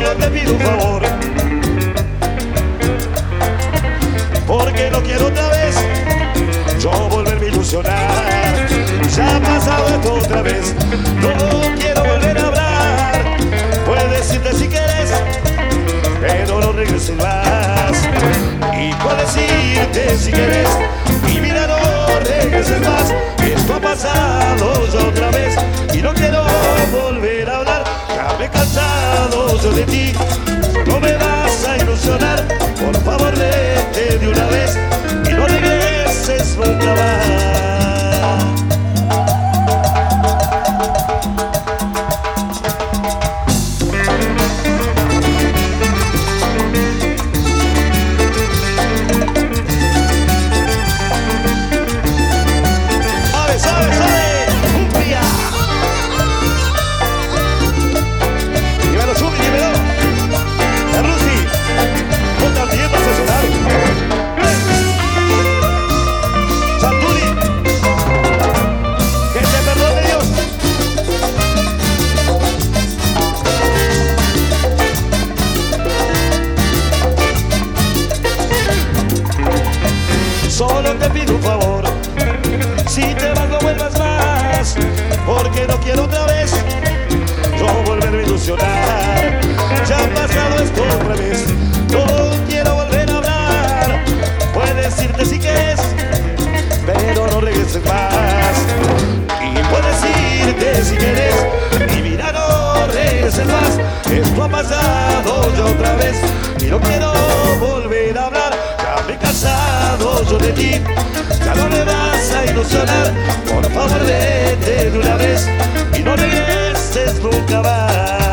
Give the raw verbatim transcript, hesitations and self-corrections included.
Solo te pido un favor, porque no quiero otra vez yo volverme a ilusionar. Ya ha pasado esto otra vez, no quiero volver a hablar. Puedes irte si quieres, pero no regreses más. Y puedes irte si quieres, y mira, no regreses más. Esto ha pasado ya otra vez y no quiero volver a hablar. Ya me he cansado yo de ti, no me vas a ilusionar. Por favor, vete de una vez y no regreses nunca más. Solo te pido un favor, si te vas no vuelvas más, porque no quiero otra vez yo volverme a ilusionar. Ya ha pasado esto otra vez, no quiero volver a hablar. Puedes irte si quieres, pero no regreses más. Y puedes irte si quieres, y mira, no regreses más. Esto ha pasado ya otra vez y no quiero volver a hablar. Ya me he cansado yo de ti, ya no me vas a ilusionar. Por favor, vete de una vez y no regreses nunca más.